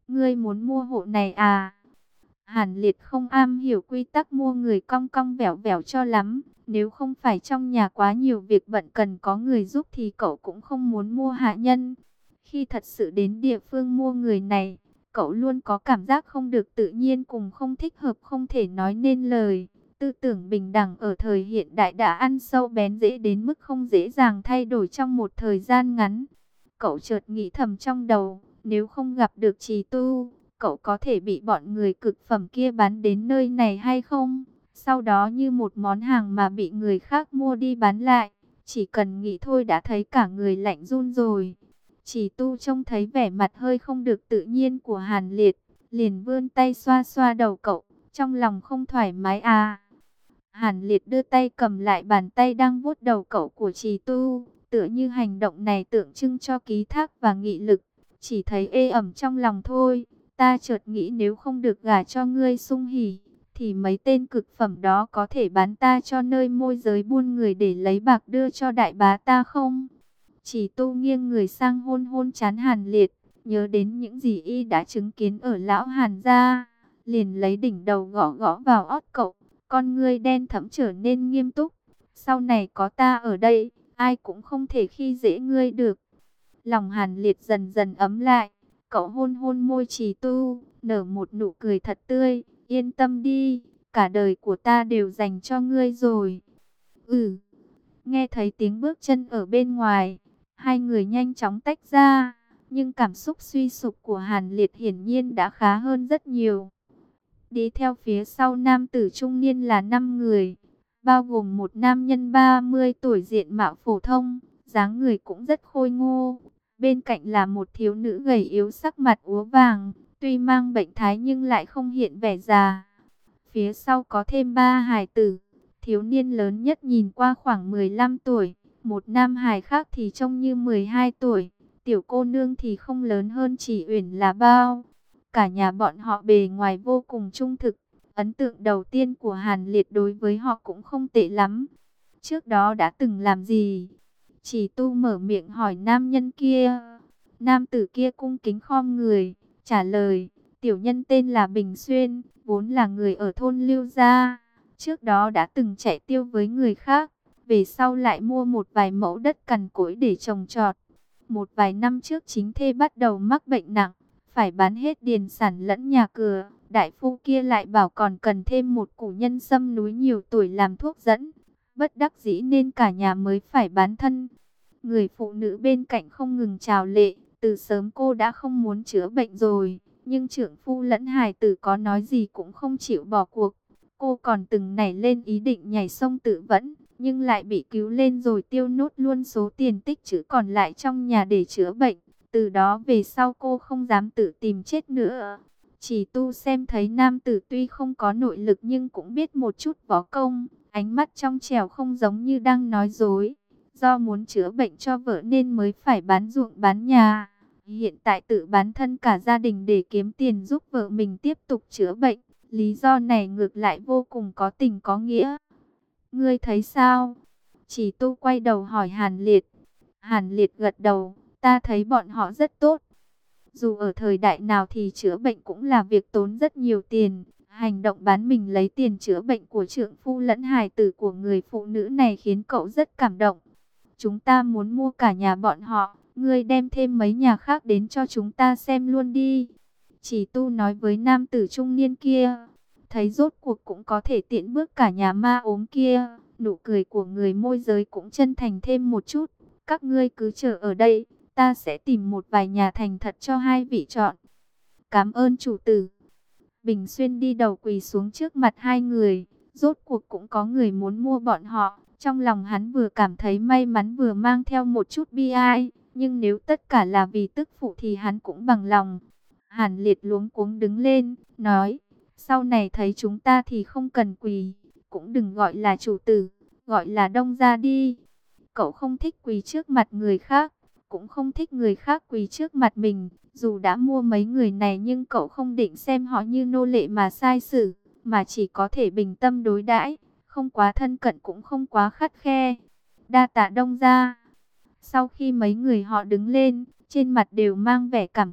Ngươi muốn mua hộ này à? Hàn Liệt không am hiểu quy tắc mua người cong cong vẻo vẻo cho lắm. Nếu không phải trong nhà quá nhiều việc bận cần có người giúp thì cậu cũng không muốn mua hạ nhân. Khi thật sự đến địa phương mua người này, cậu luôn có cảm giác không được tự nhiên cùng không thích hợp không thể nói nên lời. Tư tưởng bình đẳng ở thời hiện đại đã ăn sâu bén rễ đến mức không dễ dàng thay đổi trong một thời gian ngắn. Cậu chợt nghĩ thầm trong đầu, nếu không gặp được Trì Tu, cậu có thể bị bọn người cực phẩm kia bán đến nơi này hay không? Sau đó như một món hàng mà bị người khác mua đi bán lại, chỉ cần nghĩ thôi đã thấy cả người lạnh run rồi. Trì Tu trông thấy vẻ mặt hơi không được tự nhiên của Hàn Liệt, liền vươn tay xoa xoa đầu cậu, trong lòng không thoải mái à. Hàn Liệt đưa tay cầm lại bàn tay đang vuốt đầu cậu của Trì Tu, tựa như hành động này tượng trưng cho ký thác và nghị lực. Chỉ thấy ê ẩm trong lòng thôi. Ta chợt nghĩ nếu không được gả cho ngươi Sung Hỉ, thì mấy tên cực phẩm đó có thể bán ta cho nơi môi giới buôn người để lấy bạc đưa cho đại bá ta không? Chỉ Tu nghiêng người sang hôn hôn trán Hàn Liệt, nhớ đến những gì y đã chứng kiến ở lão Hàn gia, liền lấy đỉnh đầu gõ gõ vào ót cậu, con ngươi đen thẫm trở nên nghiêm túc. Sau này có ta ở đây, ai cũng không thể khi dễ ngươi được. Lòng Hàn Liệt dần dần ấm lại. Cậu hôn hôn môi Trì Tu, nở một nụ cười thật tươi. Yên tâm đi, cả đời của ta đều dành cho ngươi rồi. Ừ, nghe thấy tiếng bước chân ở bên ngoài, hai người nhanh chóng tách ra. Nhưng cảm xúc suy sụp của Hàn Liệt hiển nhiên đã khá hơn rất nhiều. Đi theo phía sau nam tử trung niên là 5 người, bao gồm một nam nhân 30 tuổi diện mạo phổ thông, dáng người cũng rất khôi ngô. Bên cạnh là một thiếu nữ gầy yếu sắc mặt úa vàng, tuy mang bệnh thái nhưng lại không hiện vẻ già. Phía sau có thêm 3 hài tử, thiếu niên lớn nhất nhìn qua khoảng 15 tuổi, một nam hài khác thì trông như 12 tuổi, tiểu cô nương thì không lớn hơn chỉ Uyển là bao. Cả nhà bọn họ bề ngoài vô cùng trung thực, ấn tượng đầu tiên của Hàn Liệt đối với họ cũng không tệ lắm. Trước đó đã từng làm gì? Chỉ Tu mở miệng hỏi nam nhân kia. Nam tử kia cung kính khom người, trả lời, tiểu nhân tên là Bình Xuyên, vốn là người ở thôn Lưu Gia. Trước đó đã từng chạy tiêu với người khác, về sau lại mua một vài mẫu đất cằn cỗi để trồng trọt. Một vài năm trước chính thê bắt đầu mắc bệnh nặng, phải bán hết điền sản lẫn nhà cửa. Đại phu kia lại bảo còn cần thêm một củ nhân sâm núi nhiều tuổi làm thuốc dẫn. Bất đắc dĩ nên cả nhà mới phải bán thân. Người phụ nữ bên cạnh không ngừng chào lệ, từ sớm cô đã không muốn chữa bệnh rồi, nhưng trưởng phu lẫn hài tử có nói gì cũng không chịu bỏ cuộc. Cô còn từng nảy lên ý định nhảy sông tự vẫn, nhưng lại bị cứu lên rồi tiêu nốt luôn số tiền tích trữ còn lại trong nhà để chữa bệnh. Từ đó về sau cô không dám tự tìm chết nữa. Chỉ Tu xem thấy nam tử tuy không có nội lực nhưng cũng biết một chút võ công, ánh mắt trong trẻo không giống như đang nói dối. Do muốn chữa bệnh cho vợ nên mới phải bán ruộng bán nhà. Hiện tại tự bán thân cả gia đình để kiếm tiền giúp vợ mình tiếp tục chữa bệnh. Lý do này ngược lại vô cùng có tình có nghĩa. Ngươi thấy sao? Chỉ Tu quay đầu hỏi Hàn Liệt. Hàn Liệt gật đầu. Ta thấy bọn họ rất tốt. Dù ở thời đại nào thì chữa bệnh cũng là việc tốn rất nhiều tiền. Hành động bán mình lấy tiền chữa bệnh của trượng phu lẫn hài tử của người phụ nữ này khiến cậu rất cảm động. Chúng ta muốn mua cả nhà bọn họ, ngươi đem thêm mấy nhà khác đến cho chúng ta xem luôn đi. Chỉ Tu nói với nam tử trung niên kia, thấy rốt cuộc cũng có thể tiễn bước cả nhà ma ốm kia. Nụ cười của người môi giới cũng chân thành thêm một chút. Các ngươi cứ chờ ở đây, ta sẽ tìm một vài nhà thành thật cho hai vị chọn. Cảm ơn chủ tử. Bình Xuyên đi đầu quỳ xuống trước mặt hai người, rốt cuộc cũng có người muốn mua bọn họ. Trong lòng hắn vừa cảm thấy may mắn vừa mang theo một chút bi ai, nhưng nếu tất cả là vì tức phụ thì hắn cũng bằng lòng. Hàn Liệt luống cuống đứng lên, nói, sau này thấy chúng ta thì không cần quỳ, cũng đừng gọi là chủ tử, gọi là đông gia đi. Cậu không thích quỳ trước mặt người khác, cũng không thích người khác quỳ trước mặt mình. Dù đã mua mấy người này nhưng cậu không định xem họ như nô lệ mà sai xử, mà chỉ có thể bình tâm đối đãi, không quá thân cận cũng không quá khắt khe. Đa tạ đông gia. Sau khi mấy người họ đứng lên, trên mặt đều mang vẻ cảm kích,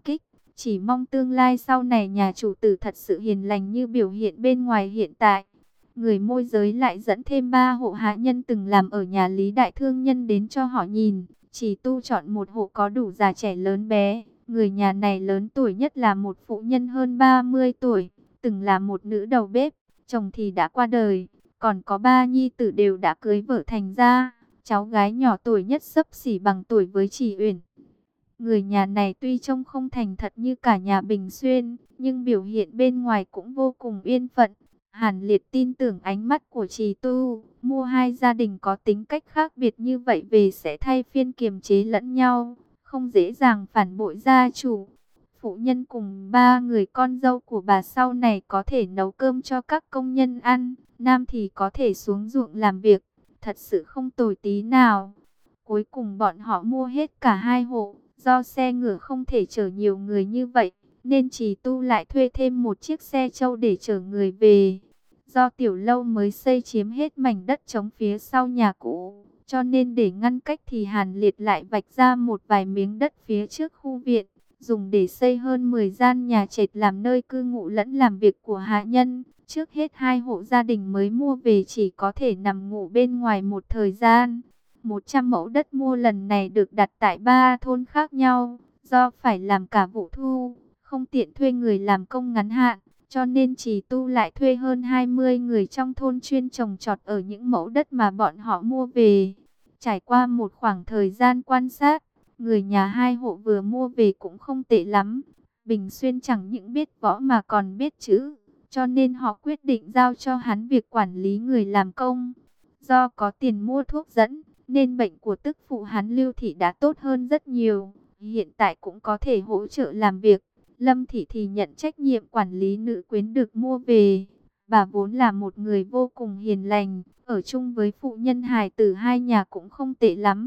Chỉ mong tương lai sau này nhà chủ tử thật sự hiền lành như biểu hiện bên ngoài hiện tại. Người môi giới lại dẫn thêm 3 hộ hạ nhân từng làm ở nhà Lý Đại Thương Nhân đến cho họ nhìn. Chỉ tu chọn một hộ có đủ già trẻ lớn bé. Người nhà này lớn tuổi nhất là một phụ nhân hơn 30 tuổi, từng là một nữ đầu bếp, chồng thì đã qua đời, còn có 3 nhi tử đều đã cưới vợ thành ra. Cháu gái nhỏ tuổi nhất xấp xỉ bằng tuổi với chị Uyển. Người nhà này tuy trông không thành thật như cả nhà Bình Xuyên, nhưng biểu hiện bên ngoài cũng vô cùng yên phận. Hàn Liệt tin tưởng ánh mắt của Trì Tu, mua hai gia đình có tính cách khác biệt như vậy về sẽ thay phiên kiềm chế lẫn nhau, không dễ dàng phản bội gia chủ. Phụ nhân cùng 3 người con dâu của bà sau này có thể nấu cơm cho các công nhân ăn, nam thì có thể xuống ruộng làm việc, thật sự không tồi tí nào. Cuối cùng bọn họ mua hết cả 2 hộ, do xe ngựa không thể chở nhiều người như vậy, nên Trì Tu lại thuê thêm một chiếc xe trâu để chở người về. Do tiểu lâu mới xây chiếm hết mảnh đất trống phía sau nhà cũ, cho nên để ngăn cách thì Hàn Liệt lại vạch ra một vài miếng đất phía trước khu viện, dùng để xây hơn 10 gian nhà trệt làm nơi cư ngụ lẫn làm việc của hạ nhân. Trước hết 2 hộ gia đình mới mua về chỉ có thể nằm ngủ bên ngoài một thời gian. 100 mẫu đất mua lần này được đặt tại 3 thôn khác nhau, do phải làm cả vụ thu, không tiện thuê người làm công ngắn hạn, cho nên Trì Tu lại thuê hơn 20 người trong thôn chuyên trồng trọt ở những mẫu đất mà bọn họ mua về. Trải qua một khoảng thời gian quan sát, người nhà 2 hộ vừa mua về cũng không tệ lắm. Bình Xuyên chẳng những biết võ mà còn biết chữ, cho nên họ quyết định giao cho hắn việc quản lý người làm công. Do có tiền mua thuốc dẫn, nên bệnh của tức phụ hắn Lưu Thị đã tốt hơn rất nhiều, hiện tại cũng có thể hỗ trợ làm việc. Lâm Thị thì nhận trách nhiệm quản lý nữ quyến được mua về. Bà vốn là một người vô cùng hiền lành, ở chung với phụ nhân hài tử hai nhà cũng không tệ lắm.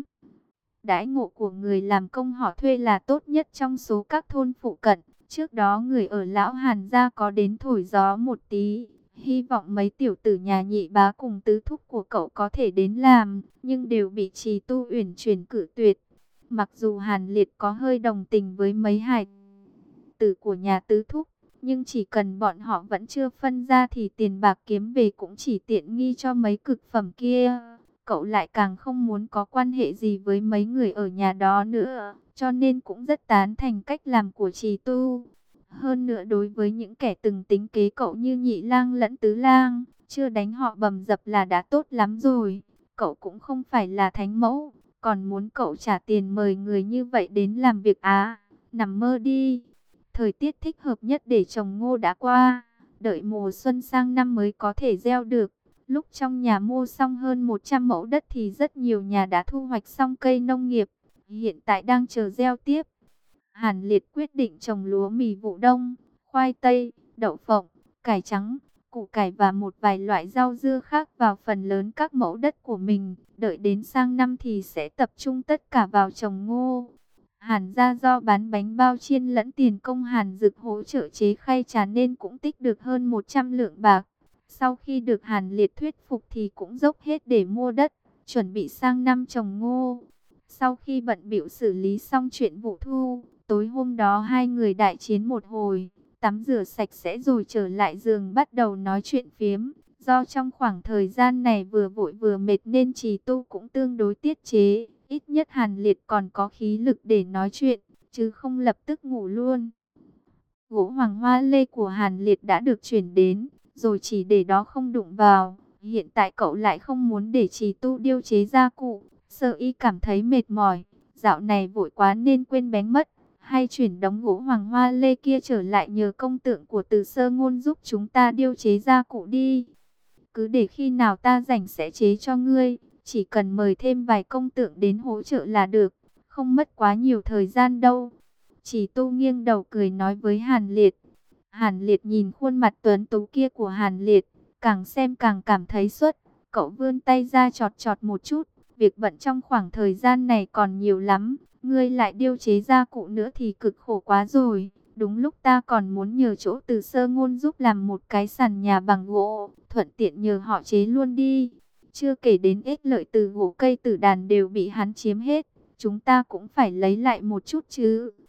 Đãi ngộ của người làm công họ thuê là tốt nhất trong số các thôn phụ cận. Trước đó người ở Lão Hàn gia có đến thổi gió một tí, hy vọng mấy tiểu tử nhà Nhị Bá cùng tứ thúc của cậu có thể đến làm, nhưng đều bị Trì Tu Uyển chuyển cử tuyệt. Mặc dù Hàn Liệt có hơi đồng tình với mấy hài tử của nhà tứ thúc, nhưng chỉ cần bọn họ vẫn chưa phân ra thì tiền bạc kiếm về cũng chỉ tiện nghi cho mấy cực phẩm kia. Cậu lại càng không muốn có quan hệ gì với mấy người ở nhà đó nữa, cho nên cũng rất tán thành cách làm của Trì Tu. Hơn nữa đối với những kẻ từng tính kế cậu như Nhị Lang lẫn Tứ Lang, chưa đánh họ bầm dập là đã tốt lắm rồi. Cậu cũng không phải là thánh mẫu, còn muốn cậu trả tiền mời người như vậy đến làm việc á, nằm mơ đi. Thời tiết thích hợp nhất để trồng ngô đã qua, đợi mùa xuân sang năm mới có thể gieo được. Lúc trong nhà mua xong hơn 100 mẫu đất thì rất nhiều nhà đã thu hoạch xong cây nông nghiệp, hiện tại đang chờ gieo tiếp. Hàn Liệt quyết định trồng lúa mì vụ đông, khoai tây, đậu phộng, cải trắng, củ cải và một vài loại rau dưa khác vào phần lớn các mẫu đất của mình. Đợi đến sang năm thì sẽ tập trung tất cả vào trồng ngô. Hàn gia do bán bánh bao chiên lẫn tiền công Hàn Dực hỗ trợ chế khay trà nên cũng tích được hơn 100 lượng bạc. Sau khi được Hàn Liệt thuyết phục thì cũng dốc hết để mua đất, chuẩn bị sang năm trồng ngô. Sau khi bận bịu xử lý xong chuyện vụ thu, tối hôm đó hai người đại chiến một hồi, tắm rửa sạch sẽ rồi trở lại giường bắt đầu nói chuyện phiếm. Do trong khoảng thời gian này vừa vội vừa mệt nên Trì Tu cũng tương đối tiết chế, ít nhất Hàn Liệt còn có khí lực để nói chuyện, chứ không lập tức ngủ luôn. Gỗ hoàng hoa lê của Hàn Liệt đã được chuyển đến, rồi chỉ để đó không đụng vào. Hiện tại cậu lại không muốn để Trì Tu điêu chế gia cụ, sợ y cảm thấy mệt mỏi. Dạo này vội quá nên quên bén mất, hay chuyển đống gỗ hoàng hoa lê kia trở lại nhờ công tượng của Từ Sơ Ngôn giúp chúng ta điêu chế gia cụ đi. Cứ để khi nào ta rảnh sẽ chế cho ngươi, chỉ cần mời thêm vài công tượng đến hỗ trợ là được, không mất quá nhiều thời gian đâu. Chỉ Tu nghiêng đầu cười nói với Hàn Liệt. Hàn Liệt nhìn khuôn mặt tuấn tú kia của Hàn Liệt, càng xem càng cảm thấy suốt. Cậu vươn tay ra chọt chọt một chút, việc bận trong khoảng thời gian này còn nhiều lắm. Ngươi lại điêu chế gia cụ nữa thì cực khổ quá rồi. Đúng lúc ta còn muốn nhờ chỗ Từ Sơ Ngôn giúp làm một cái sàn nhà bằng gỗ, thuận tiện nhờ họ chế luôn đi. Chưa kể đến ích lợi từ gỗ cây tử đàn đều bị hắn chiếm hết, chúng ta cũng phải lấy lại một chút chứ.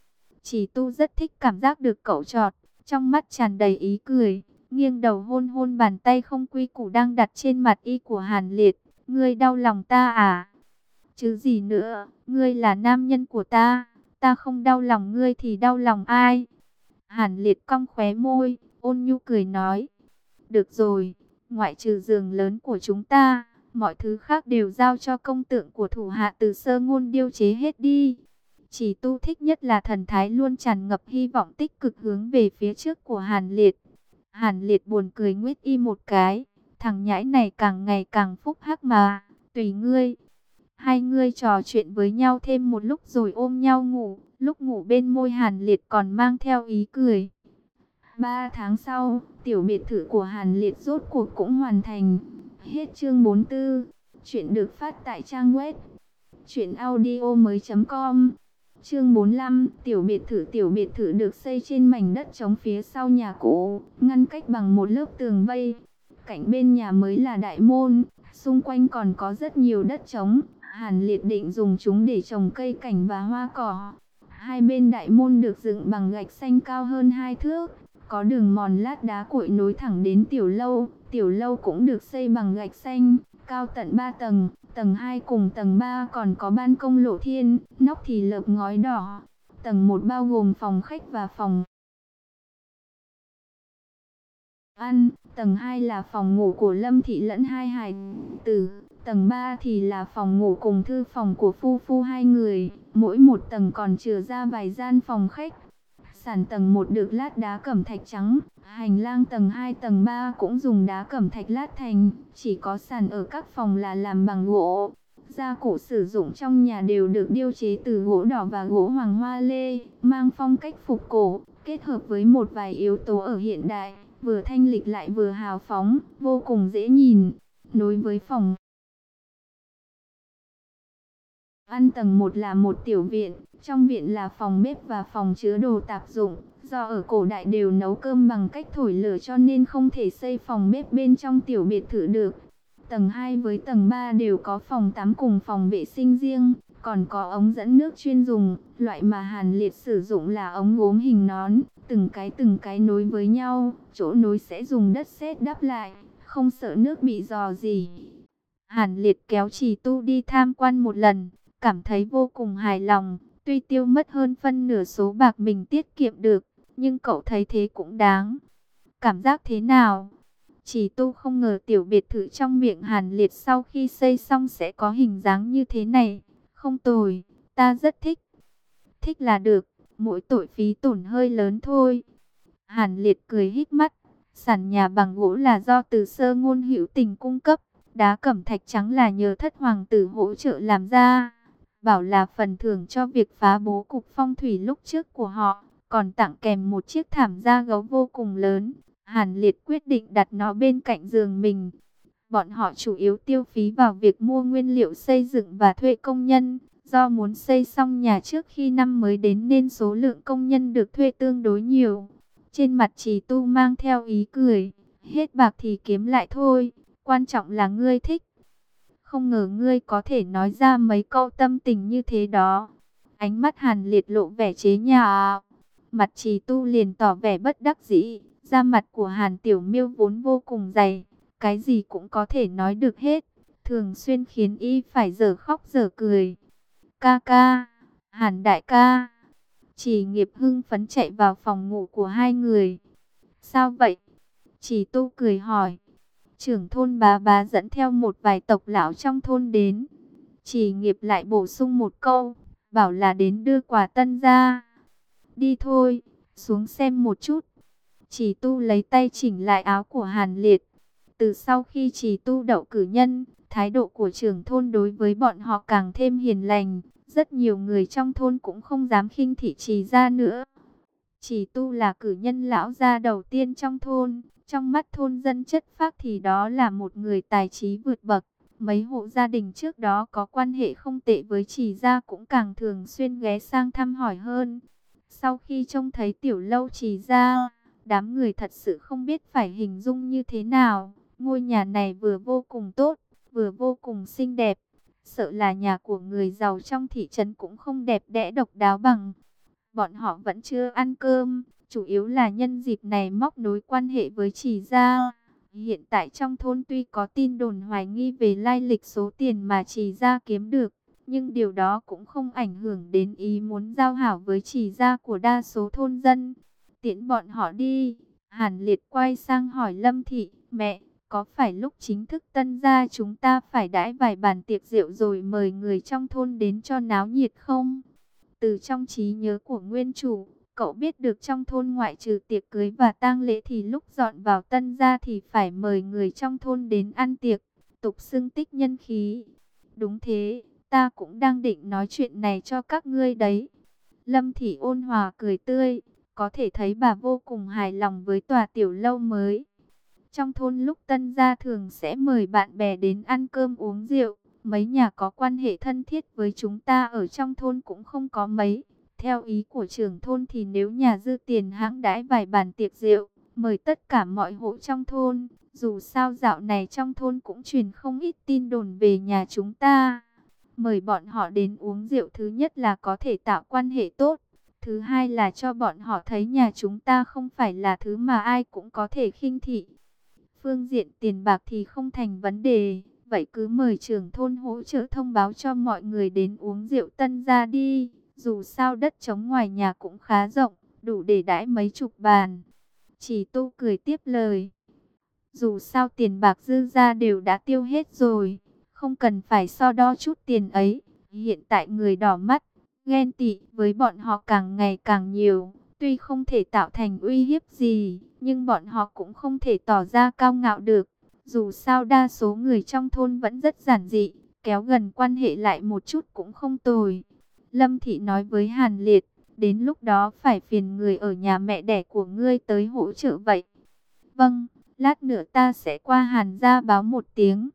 Chỉ Tu rất thích cảm giác được cậu chọt, trong mắt tràn đầy ý cười, nghiêng đầu hôn hôn bàn tay không quy củ đang đặt trên mặt y của Hàn Liệt. Ngươi đau lòng ta à? Chứ gì nữa, ngươi là nam nhân của ta không đau lòng ngươi thì đau lòng ai? Hàn Liệt cong khóe môi, ôn nhu cười nói. Được rồi, ngoại trừ giường lớn của chúng ta, mọi thứ khác đều giao cho công tượng của thủ hạ Từ Sơ Ngôn điêu chế hết đi. Chỉ Tu thích nhất là thần thái luôn tràn ngập hy vọng tích cực hướng về phía trước của Hàn Liệt. Hàn Liệt buồn cười nguyết y một cái, thằng nhãi này càng ngày càng phúc hắc mà, tùy ngươi. Hai ngươi trò chuyện với nhau thêm một lúc rồi ôm nhau ngủ, lúc ngủ bên môi Hàn Liệt còn mang theo ý cười. 3 tháng sau, tiểu biệt thự của Hàn Liệt rốt cuộc cũng hoàn thành. Hết chương 44, chuyện được phát tại trang web truyệnaudiomoi.com. Chương 45, tiểu biệt thự được xây trên mảnh đất trống phía sau nhà cũ, ngăn cách bằng một lớp tường vây. Cạnh bên nhà mới là đại môn, xung quanh còn có rất nhiều đất trống. Hàn Liệt định dùng chúng để trồng cây cảnh và hoa cỏ. Hai bên đại môn được dựng bằng gạch xanh cao hơn 2 thước, có đường mòn lát đá cuội nối thẳng đến tiểu lâu. Tiểu lâu cũng được xây bằng gạch xanh, cao tận 3 tầng, tầng 2 cùng tầng 3 còn có ban công lộ thiên, nóc thì lợp ngói đỏ. Tầng 1 bao gồm phòng khách và phòng ăn, tầng 2 là phòng ngủ của Lâm Thị lẫn hai hài tử, tầng 3 thì là phòng ngủ cùng thư phòng của phu phu hai người, mỗi một tầng còn chừa ra vài gian phòng khách. Sàn tầng 1 được lát đá cẩm thạch trắng, hành lang tầng 2 tầng 3 cũng dùng đá cẩm thạch lát thành, chỉ có sàn ở các phòng là làm bằng gỗ. Gia cụ sử dụng trong nhà đều được điêu chế từ gỗ đỏ và gỗ hoàng hoa lê, mang phong cách phục cổ, kết hợp với một vài yếu tố ở hiện đại, vừa thanh lịch lại vừa hào phóng, vô cùng dễ nhìn. Nối với phòng ăn tầng 1 là một tiểu viện, trong viện là phòng bếp và phòng chứa đồ tạp dụng. Do ở cổ đại đều nấu cơm bằng cách thổi lửa cho nên không thể xây phòng bếp bên trong tiểu biệt thự được. Tầng 2 với tầng 3 đều có phòng tắm cùng phòng vệ sinh riêng, còn có ống dẫn nước chuyên dùng, loại mà Hàn Liệt sử dụng là ống gốm hình nón, từng cái nối với nhau, chỗ nối sẽ dùng đất sét đắp lại, không sợ nước bị rò rỉ. Hàn Liệt kéo Trì Tu đi tham quan một lần, cảm thấy vô cùng hài lòng, tuy tiêu mất hơn phân nửa số bạc mình tiết kiệm được, nhưng cậu thấy thế cũng đáng. Cảm giác thế nào? Trì Tu không ngờ tiểu biệt thự trong miệng Hàn Liệt sau khi xây xong sẽ có hình dáng như thế này. Không tồi, ta rất thích. Thích là được, mỗi tội phí tổn hơi lớn thôi. Hàn Liệt cười híp mắt, sàn nhà bằng gỗ là do Từ Sơ Ngôn hữu tình cung cấp, đá cẩm thạch trắng là nhờ thất hoàng tử hỗ trợ làm ra. Bảo là phần thưởng cho việc phá bố cục phong thủy lúc trước của họ, còn tặng kèm một chiếc thảm da gấu vô cùng lớn. Hàn Liệt quyết định đặt nó bên cạnh giường mình. Bọn họ chủ yếu tiêu phí vào việc mua nguyên liệu xây dựng và thuê công nhân. Do muốn xây xong nhà trước khi năm mới đến nên số lượng công nhân được thuê tương đối nhiều. Trên mặt Trì Tu mang theo ý cười. Hết bạc thì kiếm lại thôi, quan trọng là ngươi thích. Không ngờ ngươi có thể nói ra mấy câu tâm tình như thế đó. Ánh mắt Hàn Liệt lộ vẻ chế nhạo. Mặt Trì Tu liền tỏ vẻ bất đắc dĩ. Da mặt của Hàn Tiểu Miêu vốn vô cùng dày, cái gì cũng có thể nói được hết, thường xuyên khiến y phải dở khóc dở cười. Ca ca, Hàn đại ca. Trì Nghiệp hưng phấn chạy vào phòng ngủ của hai người. Sao vậy? Trì Tu cười hỏi. Trưởng thôn Bá Bá dẫn theo một vài tộc lão trong thôn đến. Trì Nghiệp lại bổ sung một câu, bảo là đến đưa quà tân ra. Đi thôi, xuống xem một chút. Trì Tu lấy tay chỉnh lại áo của Hàn Liệt. Từ sau khi Trì Tu đậu cử nhân, thái độ của trưởng thôn đối với bọn họ càng thêm hiền lành. Rất nhiều người trong thôn cũng không dám khinh thị Trì gia nữa. Trì Tu là cử nhân lão gia đầu tiên trong thôn. Trong mắt thôn dân chất phác thì đó là một người tài trí vượt bậc. Mấy hộ gia đình trước đó có quan hệ không tệ với Trì gia cũng càng thường xuyên ghé sang thăm hỏi hơn. Sau khi trông thấy tiểu lâu Trì gia, đám người thật sự không biết phải hình dung như thế nào. Ngôi nhà này vừa vô cùng tốt, vừa vô cùng xinh đẹp. Sợ là nhà của người giàu trong thị trấn cũng không đẹp đẽ độc đáo bằng. bọn họ vẫn chưa ăn cơm, chủ yếu là nhân dịp này móc nối quan hệ với Trì gia. Hiện tại trong thôn tuy có tin đồn hoài nghi về lai lịch số tiền mà Trì gia kiếm được, nhưng điều đó cũng không ảnh hưởng đến ý muốn giao hảo với Trì gia của đa số thôn dân. Tiễn bọn họ đi, Hàn Liệt quay sang hỏi Lâm Thị, mẹ, có phải lúc chính thức Tân gia chúng ta phải đãi vài bàn tiệc rượu rồi mời người trong thôn đến cho náo nhiệt không? Từ trong trí nhớ của nguyên chủ, cậu biết được trong thôn ngoại trừ tiệc cưới và tang lễ thì lúc dọn vào Tân gia thì phải mời người trong thôn đến ăn tiệc, tục xưng tích nhân khí. Đúng thế, ta cũng đang định nói chuyện này cho các ngươi đấy. Lâm Thị ôn hòa cười tươi, có thể thấy bà vô cùng hài lòng với tòa tiểu lâu mới. Trong thôn lúc Tân gia thường sẽ mời bạn bè đến ăn cơm uống rượu. Mấy nhà có quan hệ thân thiết với chúng ta ở trong thôn cũng không có mấy. Theo ý của trưởng thôn thì nếu nhà dư tiền hãng đãi vài bàn tiệc rượu, mời tất cả mọi hộ trong thôn. Dù sao dạo này trong thôn cũng truyền không ít tin đồn về nhà chúng ta. Mời bọn họ đến uống rượu, thứ nhất là có thể tạo quan hệ tốt. Thứ hai là cho bọn họ thấy nhà chúng ta không phải là thứ mà ai cũng có thể khinh thị. Phương diện tiền bạc thì không thành vấn đề. Vậy cứ mời trưởng thôn hỗ trợ thông báo cho mọi người đến uống rượu Tân gia đi. Dù sao đất trống ngoài nhà cũng khá rộng, đủ để đãi mấy chục bàn. Chỉ Tu cười tiếp lời. Dù sao tiền bạc dư ra đều đã tiêu hết rồi, không cần phải so đo chút tiền ấy. Hiện tại người đỏ mắt, ghen tị với bọn họ càng ngày càng nhiều. Tuy không thể tạo thành uy hiếp gì, nhưng bọn họ cũng không thể tỏ ra cao ngạo được. Dù sao đa số người trong thôn vẫn rất giản dị, kéo gần quan hệ lại một chút cũng không tồi. Lâm Thị nói với Hàn Liệt, đến lúc đó phải phiền người ở nhà mẹ đẻ của ngươi tới hỗ trợ vậy. Vâng, lát nữa ta sẽ qua Hàn gia báo một tiếng.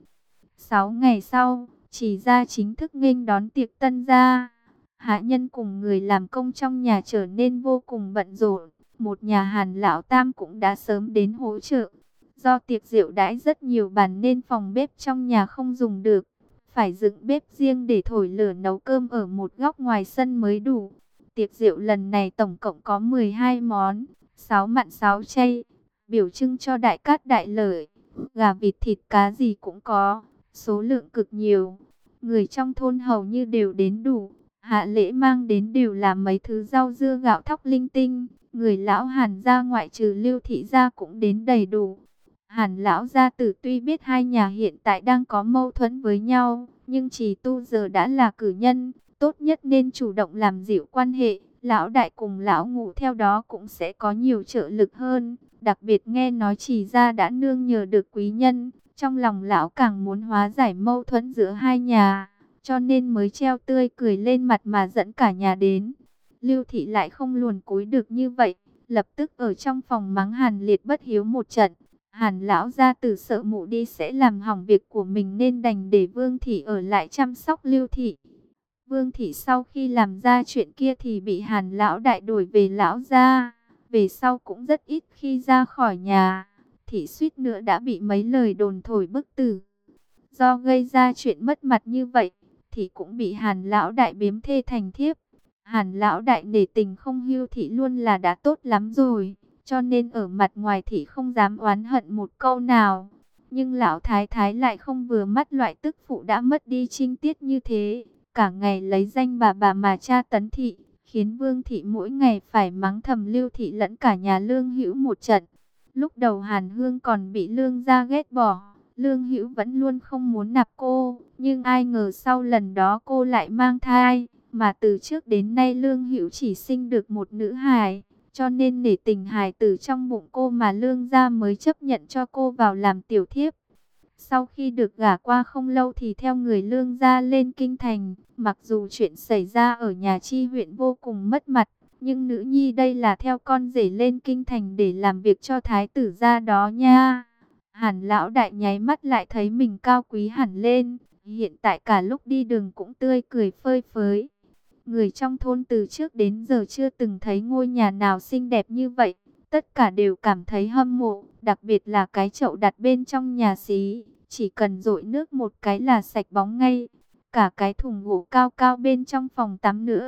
6 ngày sau, Trì gia chính thức nghênh đón tiệc Tân gia. Hạ nhân cùng người làm công trong nhà trở nên vô cùng bận rộn. Một nhà Hàn lão tam cũng đã sớm đến hỗ trợ. Do tiệc rượu đãi rất nhiều bàn nên phòng bếp trong nhà không dùng được. Phải dựng bếp riêng để thổi lửa nấu cơm ở một góc ngoài sân mới đủ. Tiệc rượu lần này tổng cộng có 12 món, 6 mặn 6 chay, biểu trưng cho đại cát đại lợi. Gà vịt thịt cá gì cũng có, số lượng cực nhiều. Người trong thôn hầu như đều đến đủ. Hạ lễ mang đến đều là mấy thứ rau dưa gạo thóc linh tinh. Người lão Hàn gia ngoại trừ Lưu Thị gia cũng đến đầy đủ. Hàn lão gia tử tuy biết hai nhà hiện tại đang có mâu thuẫn với nhau, nhưng Trì Tu giờ đã là cử nhân, tốt nhất nên chủ động làm dịu quan hệ. Lão đại cùng lão ngũ theo đó cũng sẽ có nhiều trợ lực hơn. Đặc biệt nghe nói Trì gia đã nương nhờ được quý nhân, trong lòng lão càng muốn hóa giải mâu thuẫn giữa hai nhà, cho nên mới treo tươi cười lên mặt mà dẫn cả nhà đến. Lưu Thị lại không luồn cúi được như vậy, lập tức ở trong phòng mắng Hàn Liệt bất hiếu một trận. Hàn lão gia tử sợ mụ đi sẽ làm hỏng việc của mình nên đành để Vương Thị ở lại chăm sóc Lưu Thị. Vương Thị sau khi làm ra chuyện kia thì bị Hàn lão đại đuổi về lão gia, về sau cũng rất ít khi ra khỏi nhà. Thị suýt nữa đã bị mấy lời đồn thổi bức tử. Do gây ra chuyện mất mặt như vậy, thì cũng bị Hàn lão đại biếm thê thành thiếp. Hàn lão đại nể tình không hưu Thị luôn là đã tốt lắm rồi, cho nên ở mặt ngoài Thị không dám oán hận một câu nào. Nhưng lão thái thái lại không vừa mắt loại tức phụ đã mất đi trinh tiết như thế, cả ngày lấy danh bà mà tra tấn Thị, khiến Vương Thị mỗi ngày phải mắng thầm Lưu Thị lẫn cả nhà Lương Hữu một trận. Lúc đầu Hàn Hương còn bị Lương gia ghét bỏ, Lương Hữu vẫn luôn không muốn nạp cô, nhưng ai ngờ sau lần đó cô lại mang thai, mà từ trước đến nay Lương Hữu chỉ sinh được một nữ hài, cho nên nể tình hài tử trong bụng cô mà Lương gia mới chấp nhận cho cô vào làm tiểu thiếp. Sau khi được gả qua không lâu thì theo người Lương gia lên kinh thành, mặc dù chuyện xảy ra ở nhà Chi huyện vô cùng mất mặt, nhưng nữ nhi đây là theo con rể lên kinh thành để làm việc cho thái tử gia đó nha. Hàn lão đại nháy mắt lại thấy mình cao quý hẳn lên, hiện tại cả lúc đi đường cũng tươi cười phơi phới. Người trong thôn từ trước đến giờ chưa từng thấy ngôi nhà nào xinh đẹp như vậy, tất cả đều cảm thấy hâm mộ, đặc biệt là cái chậu đặt bên trong nhà xí, chỉ cần dội nước một cái là sạch bóng ngay. Cả cái thùng gỗ cao cao bên trong phòng tắm nữa,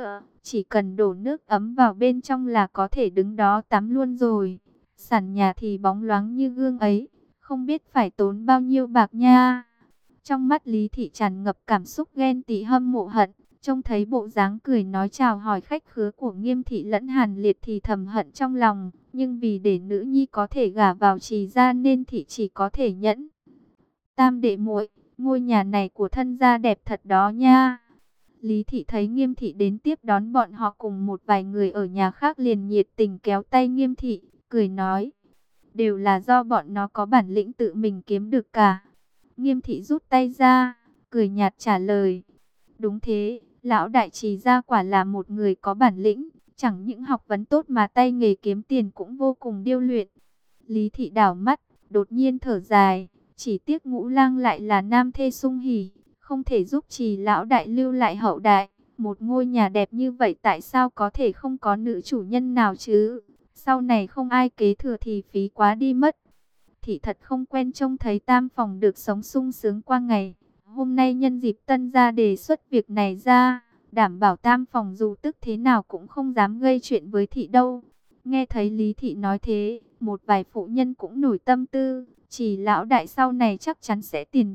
chỉ cần đổ nước ấm vào bên trong là có thể đứng đó tắm luôn rồi. Sàn nhà thì bóng loáng như gương ấy, không biết phải tốn bao nhiêu bạc nha. Trong mắt Lý Thị tràn ngập cảm xúc ghen tị hâm mộ hận, trông thấy bộ dáng cười nói chào hỏi khách khứa của Nghiêm Thị lẫn Hàn Liệt thì thầm hận trong lòng, nhưng vì để nữ nhi có thể gả vào Trì gia nên Thị chỉ có thể nhẫn. Tam đệ muội, ngôi nhà này của thân gia đẹp thật đó nha. Lý Thị thấy Nghiêm Thị đến tiếp đón bọn họ cùng một vài người ở nhà khác liền nhiệt tình kéo tay Nghiêm Thị, cười nói, đều là do bọn nó có bản lĩnh tự mình kiếm được cả. Nghiêm Thị rút tay ra, cười nhạt trả lời, đúng thế, lão đại Trì gia quả là một người có bản lĩnh, chẳng những học vấn tốt mà tay nghề kiếm tiền cũng vô cùng điêu luyện. Lý Thị đảo mắt, đột nhiên thở dài, chỉ tiếc Ngũ Lang lại là nam thê sung hỉ, không thể giúp Trì lão đại lưu lại hậu đại. Một ngôi nhà đẹp như vậy tại sao có thể không có nữ chủ nhân nào chứ? Sau này không ai kế thừa thì phí quá đi mất. Thị thật không quen trông thấy tam phòng được sống sung sướng qua ngày. Hôm nay nhân dịp tân gia đề xuất việc này ra, đảm bảo tam phòng dù tức thế nào cũng không dám gây chuyện với thị đâu. Nghe thấy Lý Thị nói thế, một vài phụ nhân cũng nổi tâm tư, chỉ lão đại sau này chắc chắn sẽ tiền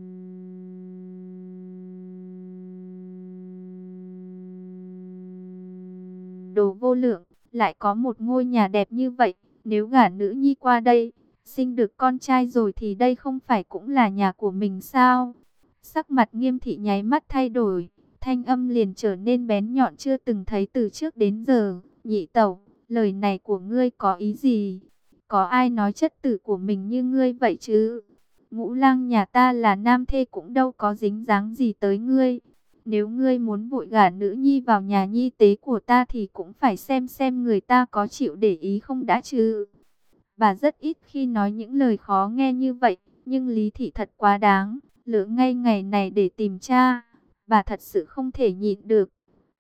đồ vô lượng, lại có một ngôi nhà đẹp như vậy, nếu gả nữ nhi qua đây, sinh được con trai rồi thì đây không phải cũng là nhà của mình sao? Sắc mặt Nghiêm Thị nháy mắt thay đổi, thanh âm liền trở nên bén nhọn chưa từng thấy từ trước đến giờ. Nhị tẩu, lời này của ngươi có ý gì? Có ai nói chất tử của mình như ngươi vậy chứ? Ngũ Lang nhà ta là nam thê cũng đâu có dính dáng gì tới ngươi. Nếu ngươi muốn vội gả nữ nhi vào nhà nhi tế của ta thì cũng phải xem người ta có chịu để ý không đã chứ. Bà rất ít khi nói những lời khó nghe như vậy, nhưng Lý Thị thật quá đáng, lỡ ngay ngày này để tìm cha. Bà thật sự không thể nhịn được.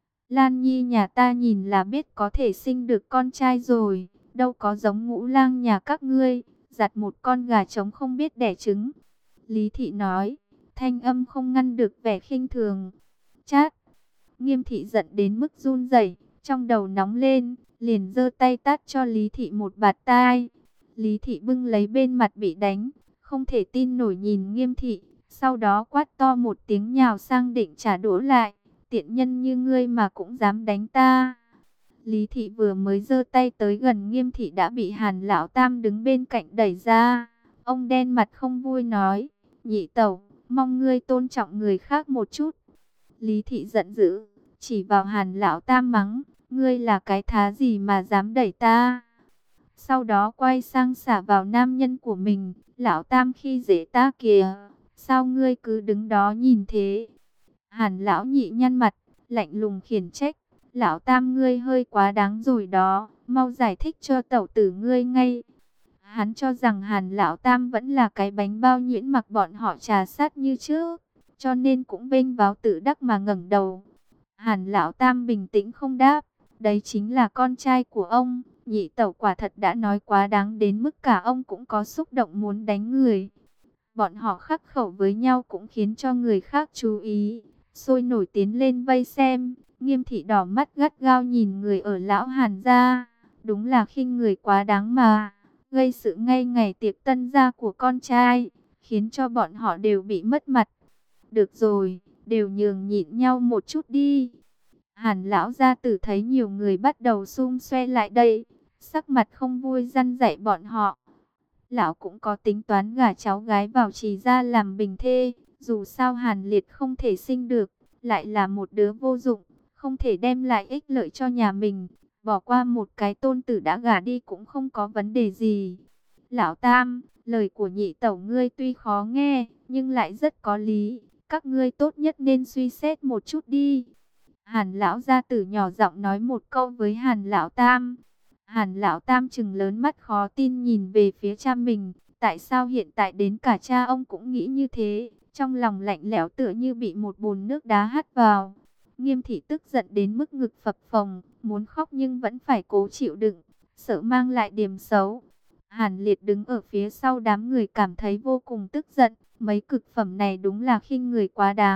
Lan Nhi nhà ta nhìn là biết có thể sinh được con trai rồi, đâu có giống Ngũ Lang nhà các ngươi, giặt một con gà trống không biết đẻ trứng. Lý Thị nói, thanh âm không ngăn được vẻ khinh thường. Chát! Nghiêm Thị giận đến mức run rẩy, trong đầu nóng lên, liền giơ tay tát cho Lý Thị một bạt tai. Lý Thị bưng lấy bên mặt bị đánh, không thể tin nổi nhìn Nghiêm Thị, sau đó quát to một tiếng nhào sang định trả đũa lại. Tiện nhân như ngươi mà cũng dám đánh ta. Lý Thị vừa mới giơ tay tới gần Nghiêm Thị đã bị Hàn Lão Tam đứng bên cạnh đẩy ra. Ông đen mặt không vui nói, nhị tẩu, mong ngươi tôn trọng người khác một chút. Lý Thị giận dữ, chỉ vào Hàn Lão Tam mắng, ngươi là cái thá gì mà dám đẩy ta. Sau đó quay sang xả vào nam nhân của mình, Lão Tam khi dễ ta kìa, sao ngươi cứ đứng đó nhìn thế. Hàn Lão Nhị nhăn mặt, lạnh lùng khiển trách, Lão Tam ngươi hơi quá đáng rồi đó, mau giải thích cho tẩu tử ngươi ngay. Hắn cho rằng Hàn Lão Tam vẫn là cái bánh bao nhuyễn mặc bọn họ trà sát như trước, cho nên cũng bênh váo tự đắc mà ngẩng đầu. Hàn Lão Tam bình tĩnh không đáp, đấy chính là con trai của ông. Nhị tẩu quả thật đã nói quá đáng đến mức cả ông cũng có xúc động muốn đánh người. Bọn họ khắc khẩu với nhau cũng khiến cho người khác chú ý, sôi nổi tiến lên vây xem. Nghiêm Thị đỏ mắt gắt gao nhìn người ở lão Hàn gia, đúng là khinh người quá đáng mà, gây sự ngay ngày tiệc tân gia của con trai, khiến cho bọn họ đều bị mất mặt. Được rồi, đều nhường nhịn nhau một chút đi. Hàn lão gia tử thấy nhiều người bắt đầu xung xoe lại đây, sắc mặt không vui răn dạy bọn họ. Lão cũng có tính toán gả cháu gái vào Trì gia làm bình thê, dù sao Hàn Liệt không thể sinh được, lại là một đứa vô dụng, không thể đem lại ích lợi cho nhà mình, bỏ qua một cái tôn tử đã gả đi cũng không có vấn đề gì. Lão Tam, lời của nhị tẩu ngươi tuy khó nghe, nhưng lại rất có lý, các ngươi tốt nhất nên suy xét một chút đi. Hàn lão gia tử nhỏ giọng nói một câu với Hàn lão Tam. Hàn lão Tam trừng lớn mắt khó tin nhìn về phía cha mình, tại sao hiện tại đến cả cha ông cũng nghĩ như thế, trong lòng lạnh lẽo tựa như bị một bồn nước đá hắt vào. Nghiêm Thị tức giận đến mức ngực phập phồng, muốn khóc nhưng vẫn phải cố chịu đựng, sợ mang lại điểm xấu. Hàn Liệt đứng ở phía sau đám người cảm thấy vô cùng tức giận, mấy cực phẩm này đúng là khinh người quá đáng,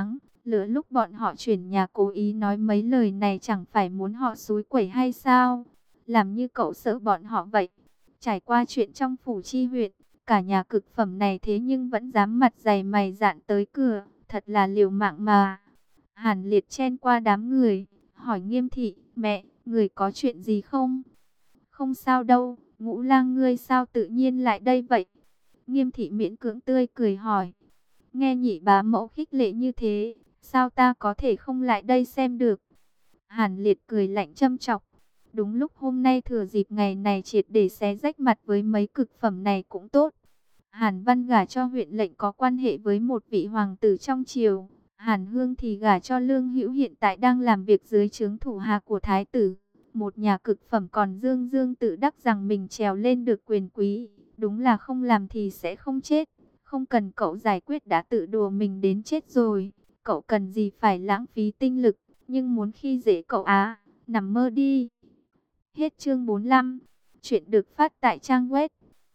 Lỡ lúc bọn họ chuyển nhà cố ý nói mấy lời này chẳng phải muốn họ xúi quẩy hay sao? Làm như cậu sợ bọn họ vậy. Trải qua chuyện trong phủ chi huyện, cả nhà cực phẩm này thế nhưng vẫn dám mặt dày mày dạn tới cửa, thật là liều mạng mà. Hàn Liệt chen qua đám người, hỏi Nghiêm Thị, mẹ, người có chuyện gì không? Không sao đâu, Ngũ Lang ngươi sao tự nhiên lại đây vậy? Nghiêm Thị miễn cưỡng tươi cười hỏi. Nghe nhị bá mẫu khích lệ như thế, sao ta có thể không lại đây xem được? Hàn Liệt cười lạnh châm chọc. Đúng lúc hôm nay thừa dịp ngày này triệt để xé rách mặt với mấy cực phẩm này cũng tốt. Hàn Văn gả cho huyện lệnh có quan hệ với một vị hoàng tử trong triều. Hàn Hương thì gả cho Lương Hữu hiện tại đang làm việc dưới trướng thủ hạ của thái tử. Một nhà cực phẩm còn dương dương tự đắc rằng mình trèo lên được quyền quý. Đúng là không làm thì sẽ không chết. Không cần cậu giải quyết đã tự đùa mình đến chết rồi. Cậu cần gì phải lãng phí tinh lực. Nhưng muốn khi dễ cậu á, nằm mơ đi. Hết chương 45. Chuyện được phát tại trang web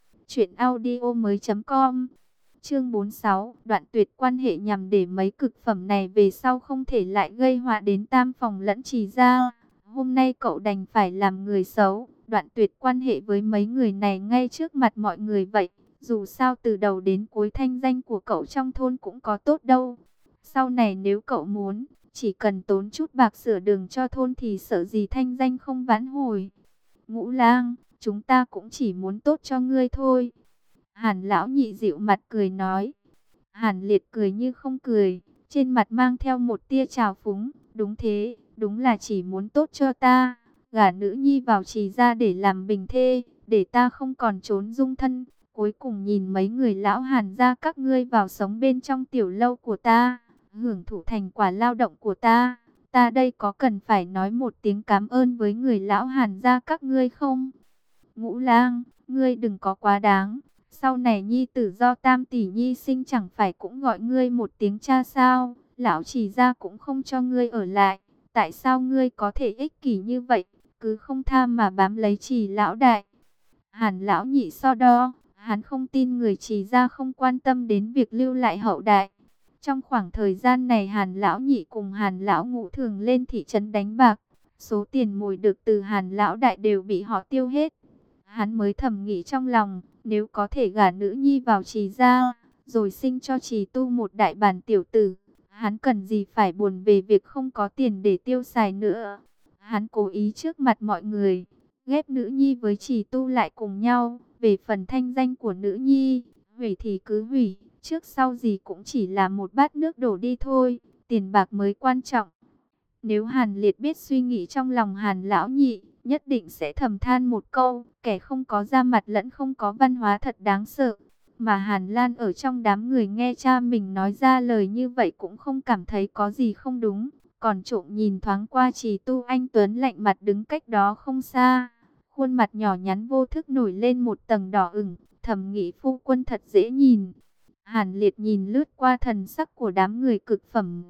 truyệnaudiomoi.com. Chương 46, đoạn tuyệt quan hệ nhằm để mấy cực phẩm này về sau không thể lại gây họa đến Tam Phòng lẫn Trì gia. Hôm nay cậu đành phải làm người xấu, đoạn tuyệt quan hệ với mấy người này ngay trước mặt mọi người vậy. Dù sao từ đầu đến cuối thanh danh của cậu trong thôn cũng có tốt đâu. Sau này nếu cậu muốn, chỉ cần tốn chút bạc sửa đường cho thôn thì sợ gì thanh danh không vãn hồi. Ngũ Lang, chúng ta cũng chỉ muốn tốt cho ngươi thôi. Hàn lão nhị dịu mặt cười nói. Hàn Liệt cười như không cười, trên mặt mang theo một tia trào phúng. Đúng thế, đúng là chỉ muốn tốt cho ta. Gả nữ nhi vào Trì gia để làm bình thê, để ta không còn trốn dung thân. Cuối cùng nhìn mấy người lão Hàn gia các ngươi vào sống bên trong tiểu lâu của ta, hưởng thụ thành quả lao động của ta. Ta đây có cần phải nói một tiếng cảm ơn với người lão Hàn gia các ngươi không? Ngũ Lang, ngươi đừng có quá đáng. Sau này nhi tử do Tam tỷ nhi sinh chẳng phải cũng gọi ngươi một tiếng cha sao? Lão Trì gia cũng không cho ngươi ở lại. Tại sao ngươi có thể ích kỷ như vậy? Cứ không tha mà bám lấy Trì lão đại. Hàn lão nhị so đo. Hắn không tin người Trì gia không quan tâm đến việc lưu lại hậu đại. Trong khoảng thời gian này Hàn lão nhị cùng Hàn lão ngũ thường lên thị trấn đánh bạc. Số tiền mồi được từ Hàn lão đại đều bị họ tiêu hết. Hắn mới thầm nghĩ trong lòng, nếu có thể gả nữ nhi vào Trì gia, rồi sinh cho Trì Tu một đại bản tiểu tử, hắn cần gì phải buồn về việc không có tiền để tiêu xài nữa. Hắn cố ý trước mặt mọi người, ghép nữ nhi với Trì Tu lại cùng nhau. Về phần thanh danh của nữ nhi, hủy thì cứ hủy, trước sau gì cũng chỉ là một bát nước đổ đi thôi, tiền bạc mới quan trọng. Nếu Hàn Liệt biết suy nghĩ trong lòng Hàn lão nhị, nhất định sẽ thầm than một câu, kẻ không có da mặt lẫn không có văn hóa thật đáng sợ. Mà Hàn Lan ở trong đám người nghe cha mình nói ra lời như vậy cũng không cảm thấy có gì không đúng, còn trộm nhìn thoáng qua Trì Tu anh tuấn lạnh mặt đứng cách đó không xa. Khuôn mặt nhỏ nhắn vô thức nổi lên một tầng đỏ ửng, thầm nghĩ phu quân thật dễ nhìn. Hàn Liệt nhìn lướt qua thần sắc của đám người cực phẩm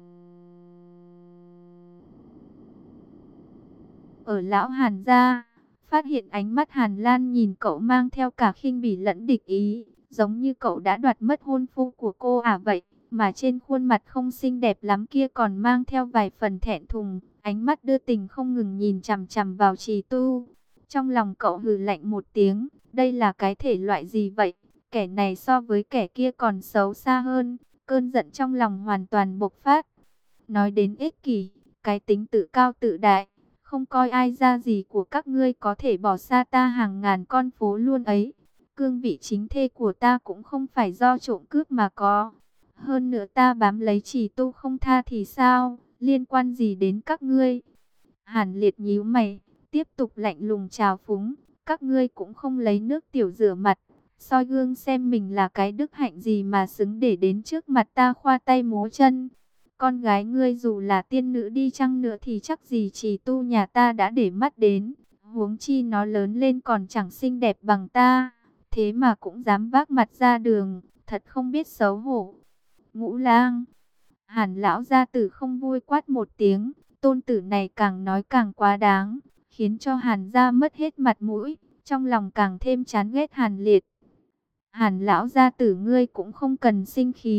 ở lão Hàn gia, phát hiện ánh mắt Hàn Lan nhìn cậu mang theo cả khinh bỉ lẫn địch ý, giống như cậu đã đoạt mất hôn phu của cô vậy, mà trên khuôn mặt không xinh đẹp lắm kia còn mang theo vài phần thẹn thùng, ánh mắt đưa tình không ngừng nhìn chằm chằm vào Trì Tu. Trong lòng cậu hừ lạnh một tiếng, đây là cái thể loại gì vậy? Kẻ này so với kẻ kia còn xấu xa hơn, cơn giận trong lòng hoàn toàn bộc phát. Nói đến ích kỷ, cái tính tự cao tự đại, không coi ai ra gì của các ngươi có thể bỏ xa ta hàng ngàn con phố luôn ấy. Cương vị chính thê của ta cũng không phải do trộm cướp mà có. Hơn nữa ta bám lấy Trì Tu không tha thì sao, liên quan gì đến các ngươi? Hàn Liệt nhíu mày, tiếp tục lạnh lùng trào phúng, các ngươi cũng không lấy nước tiểu rửa mặt, soi gương xem mình là cái đức hạnh gì mà xứng để đến trước mặt ta khoa tay múa chân. Con gái ngươi dù là tiên nữ đi chăng nữa thì chắc gì Trì Tu nhà ta đã để mắt đến, huống chi nó lớn lên còn chẳng xinh đẹp bằng ta, thế mà cũng dám vác mặt ra đường, thật không biết xấu hổ. Ngũ Lang, Hàn lão gia tử không vui quát một tiếng, tôn tử này càng nói càng quá đáng, khiến cho Hàn gia mất hết mặt mũi, trong lòng càng thêm chán ghét Hàn Liệt. Hàn lão gia tử ngươi cũng không cần sinh khí,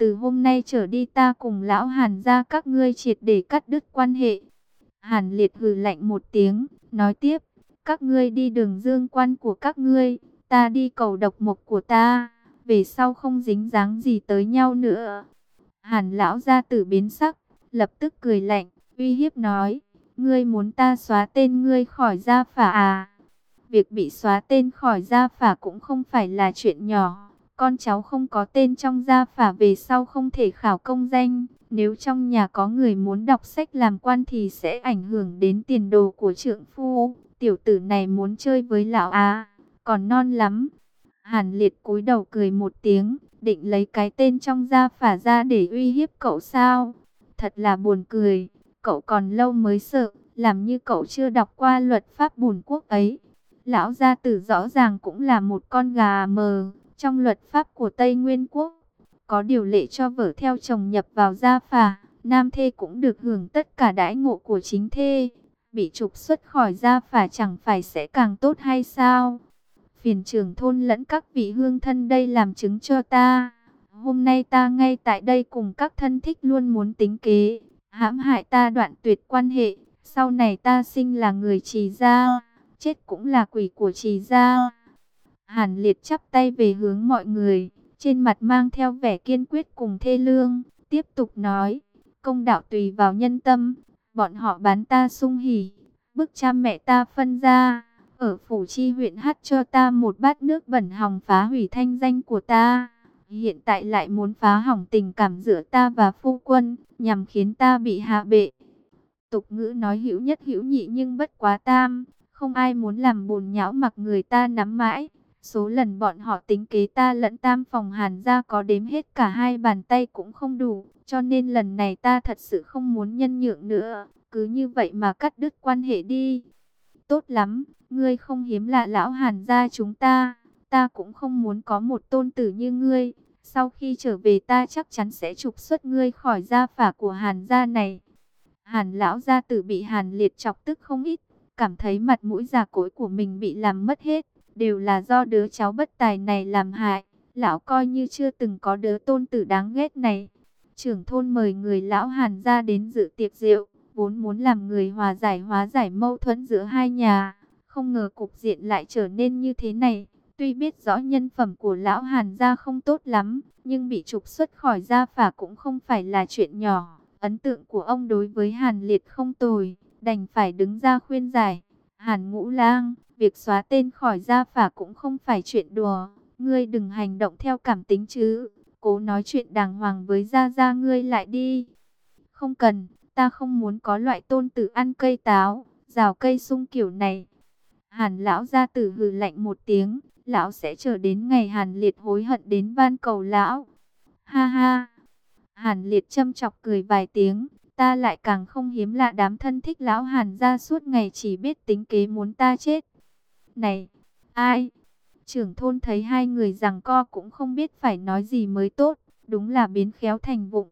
từ hôm nay trở đi ta cùng lão Hàn gia các ngươi triệt để cắt đứt quan hệ. Hàn Liệt hừ lạnh một tiếng, nói tiếp, các ngươi đi đường dương quan của các ngươi, ta đi cầu độc mộc của ta, về sau không dính dáng gì tới nhau nữa. Hàn lão gia tử biến sắc, lập tức cười lạnh, uy hiếp nói, ngươi muốn ta xóa tên ngươi khỏi gia phả à? Việc bị xóa tên khỏi gia phả cũng không phải là chuyện nhỏ. Con cháu không có tên trong gia phả về sau không thể khảo công danh. Nếu trong nhà có người muốn đọc sách làm quan thì sẽ ảnh hưởng đến tiền đồ của trượng phu. Tiểu tử này muốn chơi với lão à, còn non lắm. Hàn Liệt cúi đầu cười một tiếng, định lấy cái tên trong gia phả ra để uy hiếp cậu sao? Thật là buồn cười, cậu còn lâu mới sợ, làm như cậu chưa đọc qua luật pháp bổn quốc ấy. Lão gia tử rõ ràng cũng là một con gà mờ. Trong luật pháp của Tây Nguyên Quốc, có điều lệ cho vợ theo chồng nhập vào gia phả, nam thê cũng được hưởng tất cả đãi ngộ của chính thê. Bị trục xuất khỏi gia phả chẳng phải sẽ càng tốt hay sao? Phiền trưởng thôn lẫn các vị hương thân đây làm chứng cho ta. Hôm nay ta ngay tại đây cùng các thân thích luôn muốn tính kế, hãm hại ta đoạn tuyệt quan hệ. Sau này ta sinh là người Trì gia, chết cũng là quỷ của Trì gia. Hàn Liệt chắp tay về hướng mọi người, trên mặt mang theo vẻ kiên quyết cùng thê lương, tiếp tục nói, công đạo tùy vào nhân tâm, bọn họ bán ta sung hỉ, bức cha mẹ ta phân ra, ở Phủ Chi huyện hắt cho ta một bát nước bẩn hòng phá hủy thanh danh của ta, hiện tại lại muốn phá hỏng tình cảm giữa ta và phu quân, nhằm khiến ta bị hạ bệ. Tục ngữ nói hữu nhất hữu nhị nhưng bất quá tam, không ai muốn làm bùn nhão mặc người ta nắm mãi. Số lần bọn họ tính kế ta lẫn tam phòng Hàn gia có đếm hết cả hai bàn tay cũng không đủ. Cho nên lần này ta thật sự không muốn nhân nhượng nữa. Cứ như vậy mà cắt đứt quan hệ đi. Tốt lắm, ngươi không hiếm lạ lão Hàn gia chúng ta. Ta cũng không muốn có một tôn tử như ngươi. Sau khi trở về ta chắc chắn sẽ trục xuất ngươi khỏi gia phả của Hàn gia này. Hàn lão gia tử bị Hàn Liệt chọc tức không ít. Cảm thấy mặt mũi già cỗi của mình bị làm mất hết. Đều là do đứa cháu bất tài này làm hại. Lão coi như chưa từng có đứa tôn tử đáng ghét này. Trưởng thôn mời người lão Hàn ra đến dự tiệc rượu, vốn muốn làm người hóa giải mâu thuẫn giữa hai nhà. Không ngờ cục diện lại trở nên như thế này. Tuy biết rõ nhân phẩm của lão Hàn gia không tốt lắm, nhưng bị trục xuất khỏi gia phả cũng không phải là chuyện nhỏ. Ấn tượng của ông đối với Hàn Liệt không tồi, đành phải đứng ra khuyên giải. Hàn Ngũ Lang, việc xóa tên khỏi gia phả cũng không phải chuyện đùa. Ngươi đừng hành động theo cảm tính chứ. Cố nói chuyện đàng hoàng với gia gia ngươi lại đi. Không cần, ta không muốn có loại tôn tử ăn cây táo, rào cây sung kiểu này. Hàn lão gia tử hừ lạnh một tiếng. Lão sẽ chờ đến ngày Hàn Liệt hối hận đến van cầu lão. Ha ha. Hàn Liệt châm chọc cười vài tiếng. Ta lại càng không hiếm lạ đám thân thích lão Hàn gia suốt ngày chỉ biết tính kế muốn ta chết. Này, ai? Trưởng thôn thấy hai người giằng co cũng không biết phải nói gì mới tốt. Đúng là biến khéo thành vụng.